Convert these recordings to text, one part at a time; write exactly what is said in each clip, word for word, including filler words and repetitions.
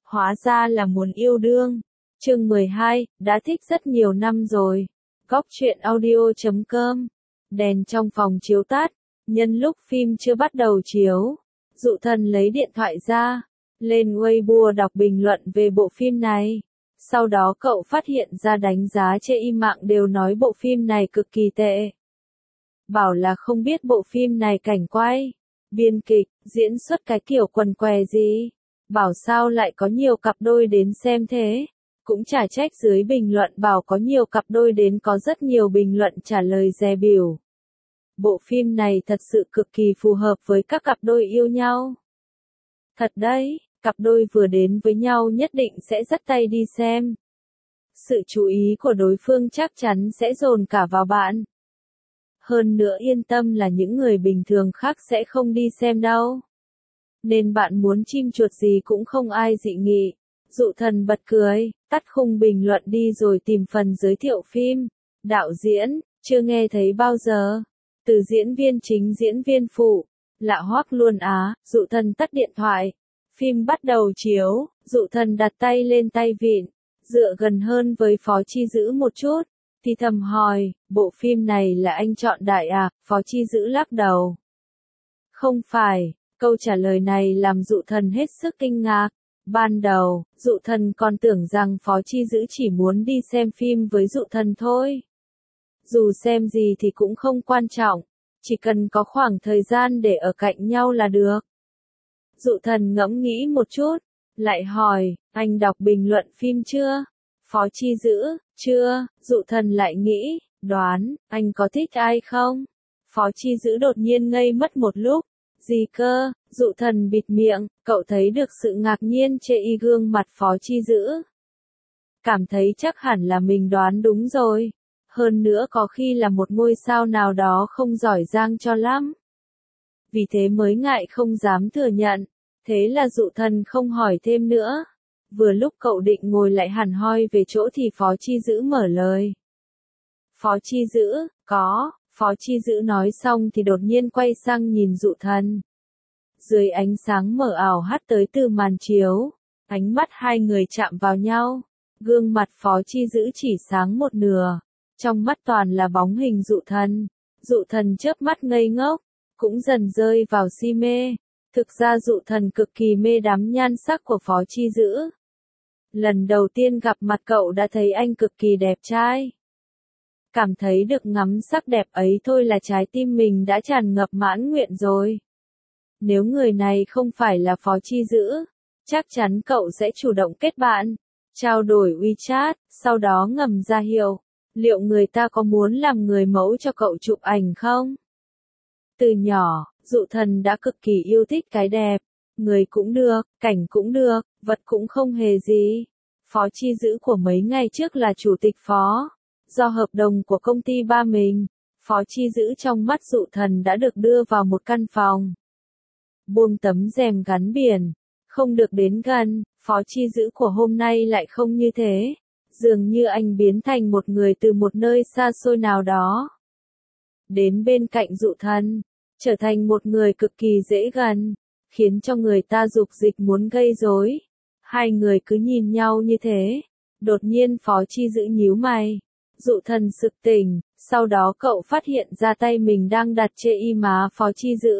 Hóa ra là muốn yêu đương. Chương mười hai, đã thích rất nhiều năm rồi. Góc truyện audio chấm com. Đèn trong phòng chiếu tắt, nhân lúc phim chưa bắt đầu chiếu, Dụ Thần lấy điện thoại ra, lên Weibo đọc bình luận về bộ phim này. Sau đó cậu phát hiện ra đánh giá trên im mạng đều nói bộ phim này cực kỳ tệ. Bảo là không biết bộ phim này cảnh quay, biên kịch, diễn xuất cái kiểu quần què gì. Bảo sao lại có nhiều cặp đôi đến xem thế. Cũng chả trách dưới bình luận bảo có nhiều cặp đôi đến, có rất nhiều bình luận trả lời dè bỉu. Bộ phim này thật sự cực kỳ phù hợp với các cặp đôi yêu nhau. Thật đấy, cặp đôi vừa đến với nhau nhất định sẽ dắt tay đi xem. Sự chú ý của đối phương chắc chắn sẽ dồn cả vào bạn. Hơn nữa yên tâm là những người bình thường khác sẽ không đi xem đâu. Nên bạn muốn chim chuột gì cũng không ai dị nghị. Dụ Thần bật cười, tắt khung bình luận đi rồi tìm phần giới thiệu phim. Đạo diễn, chưa nghe thấy bao giờ. Từ diễn viên chính diễn viên phụ, lạ hoắc luôn á. Dụ Thần tắt điện thoại. Phim bắt đầu chiếu, Dụ Thần đặt tay lên tay vịn, dựa gần hơn với Phó Chi Dữ một chút, thì thầm hỏi, bộ phim này là anh chọn đại à? Phó Chi Dữ lắc đầu. Không phải. Câu trả lời này làm Dụ Thần hết sức kinh ngạc. Ban đầu, Dụ Thần còn tưởng rằng Phó Chi Dữ chỉ muốn đi xem phim với Dụ Thần thôi. Dù xem gì thì cũng không quan trọng, chỉ cần có khoảng thời gian để ở cạnh nhau là được. Dụ Thần ngẫm nghĩ một chút, lại hỏi, anh đọc bình luận phim chưa? Phó Chi Dữ, chưa. Dụ Thần lại nghĩ, đoán, anh có thích ai không? Phó Chi Dữ đột nhiên ngây mất một lúc. Gì cơ? Dụ Thần bịt miệng, cậu thấy được sự ngạc nhiên trên y gương mặt Phó Chi Dữ. Cảm thấy chắc hẳn là mình đoán đúng rồi. Hơn nữa có khi là một ngôi sao nào đó không giỏi giang cho lắm. Vì thế mới ngại không dám thừa nhận. Thế là Dụ Thần không hỏi thêm nữa. Vừa lúc cậu định ngồi lại hẳn hoi về chỗ thì Phó Chi Dữ mở lời. Phó Chi Dữ, có. Phó Chi Dữ nói xong thì đột nhiên quay sang nhìn Dụ Thần. Dưới ánh sáng mờ ảo hắt tới từ màn chiếu, ánh mắt hai người chạm vào nhau. Gương mặt Phó Chi Dữ chỉ sáng một nửa, trong mắt toàn là bóng hình Dụ Thần. Dụ Thần chớp mắt ngây ngốc, cũng dần rơi vào si mê. Thực ra Dụ Thần cực kỳ mê đắm nhan sắc của Phó Chi Dữ. Lần đầu tiên gặp mặt cậu đã thấy anh cực kỳ đẹp trai. Cảm thấy được ngắm sắc đẹp ấy thôi là trái tim mình đã tràn ngập mãn nguyện rồi. Nếu người này không phải là Phó Chi Dữ, chắc chắn cậu sẽ chủ động kết bạn, trao đổi WeChat, sau đó ngầm ra hiệu, liệu người ta có muốn làm người mẫu cho cậu chụp ảnh không? Từ nhỏ, Dụ Thần đã cực kỳ yêu thích cái đẹp, người cũng được, cảnh cũng được, vật cũng không hề gì. Phó Chi Dữ của mấy ngày trước là chủ tịch Phó. Do hợp đồng của công ty ba mình, Phó Chi Dữ trong mắt Dụ Thần đã được đưa vào một căn phòng. Buông tấm rèm gắn biển, không được đến gần. Phó Chi Dữ của hôm nay lại không như thế. Dường như anh biến thành một người từ một nơi xa xôi nào đó. Đến bên cạnh Dụ Thần, trở thành một người cực kỳ dễ gần, khiến cho người ta dục dịch muốn gây rối. Hai người cứ nhìn nhau như thế. Đột nhiên Phó Chi Dữ nhíu mày. Dụ Thần sực tỉnh, sau đó cậu phát hiện ra tay mình đang đặt trên y má Phó Chi Dữ.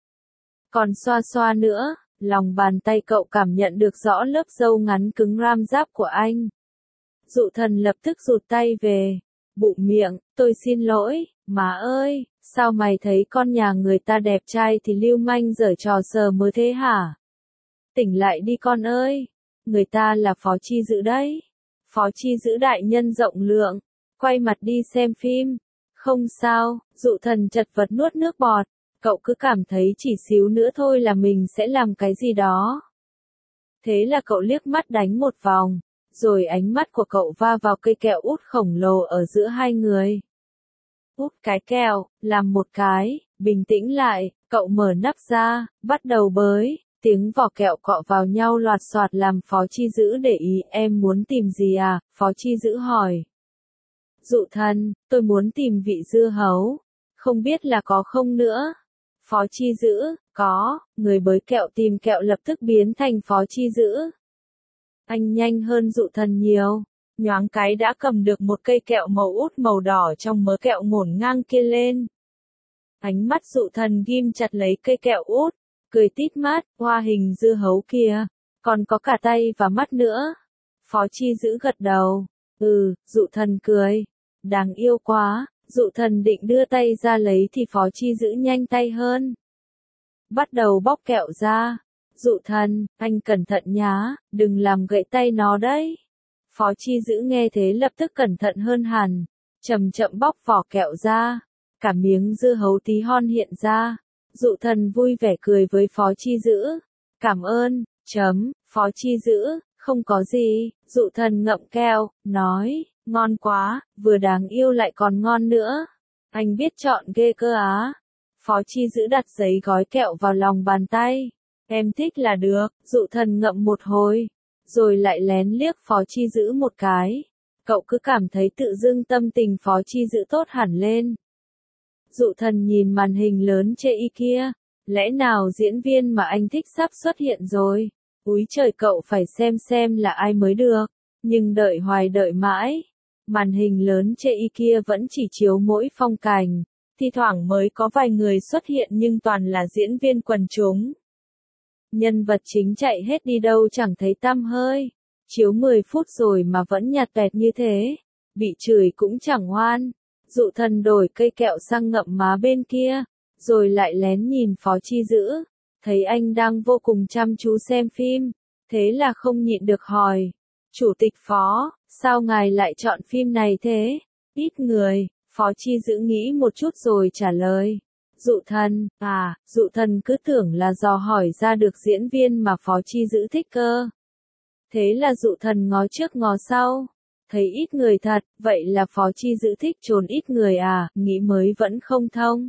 Còn xoa xoa nữa, lòng bàn tay cậu cảm nhận được rõ lớp râu ngắn cứng ram giáp của anh. Dụ Thần lập tức rụt tay về, bụm miệng, tôi xin lỗi, má ơi, sao mày thấy con nhà người ta đẹp trai thì lưu manh giở trò sờ mớ thế hả? Tỉnh lại đi con ơi, người ta là Phó Chi Dữ đấy. Phó Chi Dữ đại nhân rộng lượng. Quay mặt đi xem phim. Không sao, Dụ Thần chật vật nuốt nước bọt. Cậu cứ cảm thấy chỉ xíu nữa thôi là mình sẽ làm cái gì đó. Thế là cậu liếc mắt đánh một vòng, rồi ánh mắt của cậu va vào cây kẹo út khổng lồ ở giữa hai người. Út cái kẹo, làm một cái, bình tĩnh lại, cậu mở nắp ra, bắt đầu bới, tiếng vỏ kẹo cọ vào nhau loạt soạt làm Phó Chi Dữ để ý. Em muốn tìm gì à? Phó Chi Dữ hỏi. Dụ Thần, tôi muốn tìm vị dưa hấu, không biết là có không nữa. Phó Chi Dữ, có. Người bới kẹo tìm kẹo lập tức biến thành Phó Chi Dữ. Anh nhanh hơn Dụ Thần nhiều. Nhoáng cái đã cầm được một cây kẹo màu út màu đỏ trong mớ kẹo ngổn ngang kia lên. Ánh mắt Dụ Thần ghim chặt lấy cây kẹo út, cười tít mắt, hoa hình dưa hấu kìa, còn có cả tay và mắt nữa. Phó Chi Dữ gật đầu, ừ, Dụ Thần cười, đáng yêu quá. Dụ Thần định đưa tay ra lấy thì Phó Chi Dữ nhanh tay hơn. Bắt đầu bóc kẹo ra. Dụ Thần, anh cẩn thận nhá, đừng làm gãy tay nó đấy. Phó Chi Dữ nghe thế lập tức cẩn thận hơn hẳn, chậm chậm bóc vỏ kẹo ra, cả miếng dưa hấu tí hon hiện ra. Dụ Thần vui vẻ cười với Phó Chi Dữ, cảm ơn, chấm, Phó Chi Dữ, không có gì. Dụ Thần ngậm kẹo, nói, ngon quá, vừa đáng yêu lại còn ngon nữa. Anh biết chọn ghê cơ á. Phó Chi Dữ đặt giấy gói kẹo vào lòng bàn tay. Em thích là được. Dụ Thần ngậm một hồi, rồi lại lén liếc Phó Chi Dữ một cái. Cậu cứ cảm thấy tự dưng tâm tình Phó Chi Dữ tốt hẳn lên. Dụ Thần nhìn màn hình lớn chê y kia. Lẽ nào diễn viên mà anh thích sắp xuất hiện rồi? Úi trời, cậu phải xem xem là ai mới được. Nhưng đợi hoài đợi mãi. Màn hình lớn chê y kia vẫn chỉ chiếu mỗi phong cảnh. Thi thoảng mới có vài người xuất hiện nhưng toàn là diễn viên quần chúng. Nhân vật chính chạy hết đi đâu chẳng thấy tăm hơi. Chiếu mười phút rồi mà vẫn nhạt tẹt như thế. Bị chửi cũng chẳng ngoan. Dụ Thần đổi cây kẹo sang ngậm má bên kia, rồi lại lén nhìn Phó Chi Dữ. Thấy anh đang vô cùng chăm chú xem phim, thế là không nhịn được hỏi. Chủ tịch Phó, sao ngài lại chọn phim này thế? Ít người. Phó Chi Dữ nghĩ một chút rồi trả lời. Dụ Thần, à, Dụ Thần cứ tưởng là dò hỏi ra được diễn viên mà Phó Chi Dữ thích cơ. Thế là Dụ Thần ngó trước ngó sau. Thấy ít người thật, vậy là Phó Chi Dữ thích trốn ít người à, nghĩ mới vẫn không thông.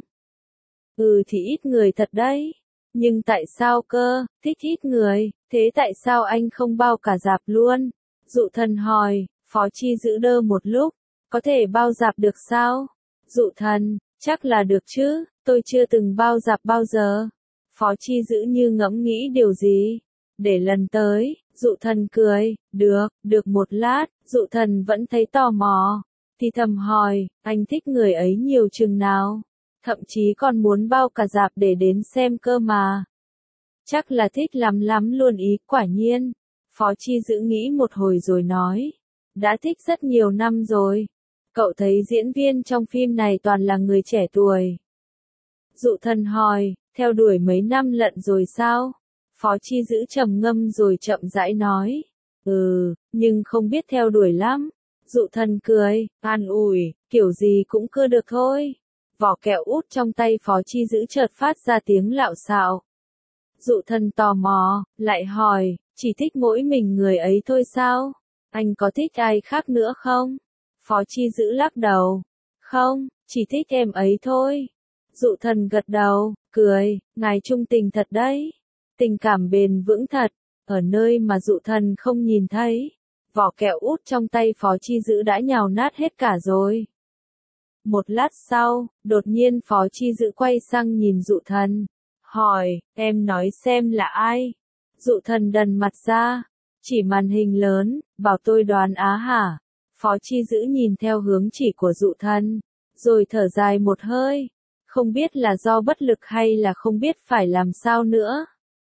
Ừ thì ít người thật đấy. Nhưng tại sao cơ, thích ít người, thế tại sao anh không bao cả rạp luôn? Dụ Thần hỏi. Phó Chi Dữ đơ một lúc, có thể bao rạp được sao? Dụ Thần, chắc là được chứ, tôi chưa từng bao rạp bao giờ. Phó Chi Dữ như ngẫm nghĩ điều gì. Để lần tới. Dụ Thần cười, được, được một lát. Dụ Thần vẫn thấy tò mò, thì thầm hỏi, anh thích người ấy nhiều chừng nào? Thậm chí còn muốn bao cả rạp để đến xem cơ mà. Chắc là thích lắm lắm luôn ý, quả nhiên. Phó Chi Dữ nghĩ một hồi rồi nói, đã thích rất nhiều năm rồi. Cậu thấy diễn viên trong phim này toàn là người trẻ tuổi. Dụ Thần hỏi, theo đuổi mấy năm lận rồi sao? Phó Chi Dữ trầm ngâm rồi chậm rãi nói, ừ, nhưng không biết theo đuổi lắm. Dụ Thần cười, an ủi, kiểu gì cũng cưa được thôi. Vỏ kẹo út trong tay Phó Chi Dữ chợt phát ra tiếng lạo xạo. Dụ Thần tò mò, lại hỏi, chỉ thích mỗi mình người ấy thôi sao? Anh có thích ai khác nữa không? Phó Chi Dữ lắc đầu, không, chỉ thích em ấy thôi. Dụ Thần gật đầu, cười, ngài trung tình thật đấy. Tình cảm bền vững thật, ở nơi mà Dụ Thần không nhìn thấy. Vỏ kẹo út trong tay Phó Chi Dữ đã nhào nát hết cả rồi. Một lát sau, đột nhiên Phó Chi Dữ quay sang nhìn Dụ Thần, hỏi, em nói xem là ai? Dụ Thần đần mặt ra, chỉ màn hình lớn, bảo tôi đoán á hả? Phó Chi Dữ nhìn theo hướng chỉ của Dụ Thần, rồi thở dài một hơi, không biết là do bất lực hay là không biết phải làm sao nữa.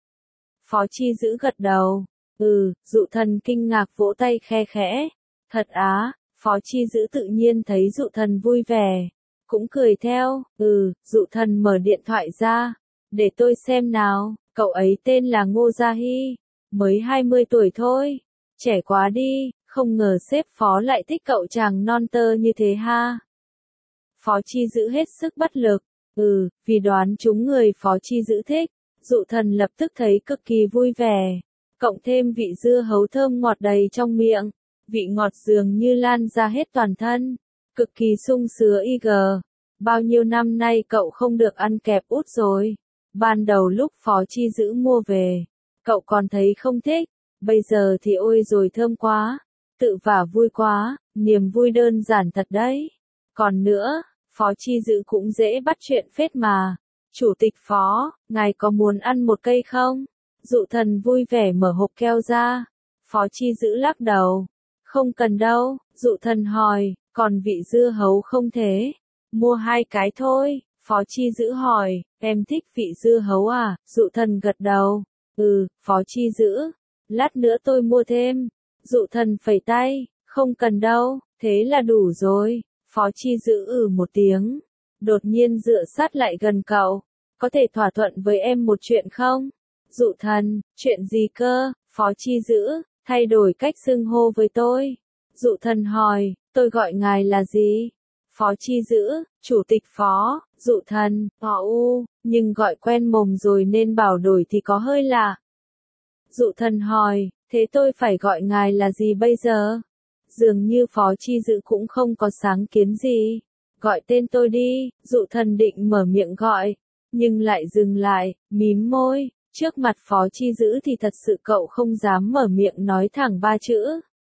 Phó Chi Dữ gật đầu, ừ. Dụ Thần kinh ngạc vỗ tay khe khẽ, thật á? Phó Chi Dữ tự nhiên thấy Dụ Thần vui vẻ, cũng cười theo, ừ. Dụ Thần mở điện thoại ra, để tôi xem nào, cậu ấy tên là Ngô Gia Hy, mới hai mươi tuổi thôi, trẻ quá đi, không ngờ sếp Phó lại thích cậu chàng non tơ như thế ha. Phó Chi Dữ hết sức bất lực, ừ, vì đoán trúng người Phó Chi Dữ thích. Dụ Thần lập tức thấy cực kỳ vui vẻ, cộng thêm vị dưa hấu thơm ngọt đầy trong miệng, vị ngọt dường như lan ra hết toàn thân, cực kỳ sung sướng y gờ. Bao nhiêu năm nay cậu không được ăn kẹp út rồi. Ban đầu lúc Phó Chi Dữ mua về, cậu còn thấy không thích, bây giờ thì ôi rồi thơm quá, tự vả vui quá, niềm vui đơn giản thật đấy. Còn nữa, Phó Chi Dữ cũng dễ bắt chuyện phết mà. Chủ tịch Phó, ngài có muốn ăn một cây không? Dụ Thần vui vẻ mở hộp keo ra. Phó Chi Dữ lắc đầu. Không cần đâu, Dụ Thần hỏi, còn vị dưa hấu không thế? Mua hai cái thôi, Phó Chi Dữ hỏi, em thích vị dưa hấu à? Dụ Thần gật đầu. Ừ, Phó Chi Dữ, lát nữa tôi mua thêm. Dụ Thần phẩy tay, không cần đâu, thế là đủ rồi. Phó Chi Dữ ừ một tiếng, đột nhiên dựa sát lại gần cậu. Có thể thỏa thuận với em một chuyện không? Dụ Thần, chuyện gì cơ? Phó Chi Dữ, thay đổi cách xưng hô với tôi. Dụ Thần hỏi, tôi gọi ngài là gì? Phó Chi Dữ, Chủ tịch Phó. Dụ Thần, họ u, nhưng gọi quen mồm rồi nên bảo đổi thì có hơi lạ. Dụ Thần hỏi, thế tôi phải gọi ngài là gì bây giờ? Dường như Phó Chi Dữ cũng không có sáng kiến gì. Gọi tên tôi đi. Dụ Thần định mở miệng gọi, nhưng lại dừng lại, mím môi. Trước mặt Phó Chi Dữ thì thật sự cậu không dám mở miệng nói thẳng ba chữ.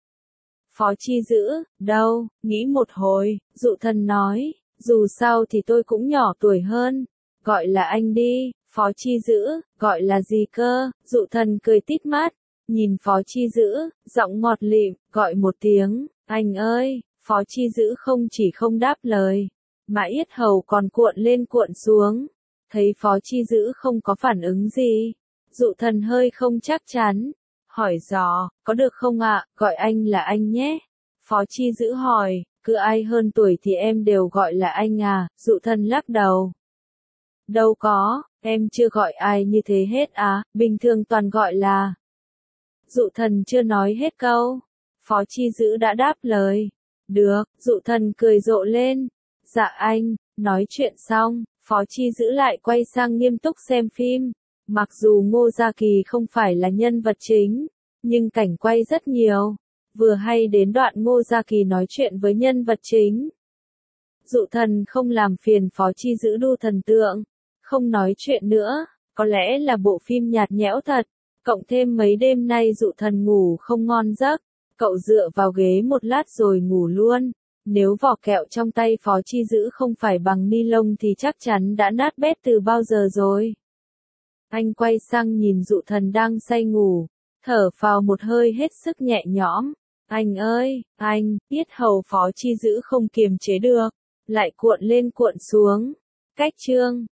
Phó Chi Dữ, đâu, nghĩ một hồi, Dụ Thần nói, dù sao thì tôi cũng nhỏ tuổi hơn. Gọi là anh đi. Phó Chi Dữ, gọi là gì cơ? Dụ Thần cười tít mắt, nhìn Phó Chi Dữ, giọng ngọt lịm, gọi một tiếng, anh ơi. Phó Chi Dữ không chỉ không đáp lời, mà yết hầu còn cuộn lên cuộn xuống. Thấy Phó Chi Dữ không có phản ứng gì, Dụ Thần hơi không chắc chắn, hỏi dò, có được không ạ, gọi anh là anh nhé. Phó Chi Dữ hỏi, cứ ai hơn tuổi thì em đều gọi là anh à? Dụ Thần lắc đầu. Đâu có, em chưa gọi ai như thế hết à, bình thường toàn gọi là. Dụ Thần chưa nói hết câu, Phó Chi Dữ đã đáp lời. Được, Dụ Thần cười rộ lên. Dạ anh. Nói chuyện xong, Phó Chi Dữ lại quay sang nghiêm túc xem phim. Mặc dù Ngô Gia Kỳ không phải là nhân vật chính, nhưng cảnh quay rất nhiều. Vừa hay đến đoạn Ngô Gia Kỳ nói chuyện với nhân vật chính. Dụ Thần không làm phiền Phó Chi Dữ đu thần tượng, không nói chuyện nữa, có lẽ là bộ phim nhạt nhẽo thật, cộng thêm mấy đêm nay Dụ Thần ngủ không ngon giấc, cậu dựa vào ghế một lát rồi ngủ luôn. Nếu vỏ kẹo trong tay Phó Chi Dữ không phải bằng ni lông thì chắc chắn đã nát bét từ bao giờ rồi. Anh quay sang nhìn Dụ Thần đang say ngủ, thở phào một hơi hết sức nhẹ nhõm. Anh ơi, anh, yết hầu Phó Chi Dữ không kiềm chế được, lại cuộn lên cuộn xuống. Cách chương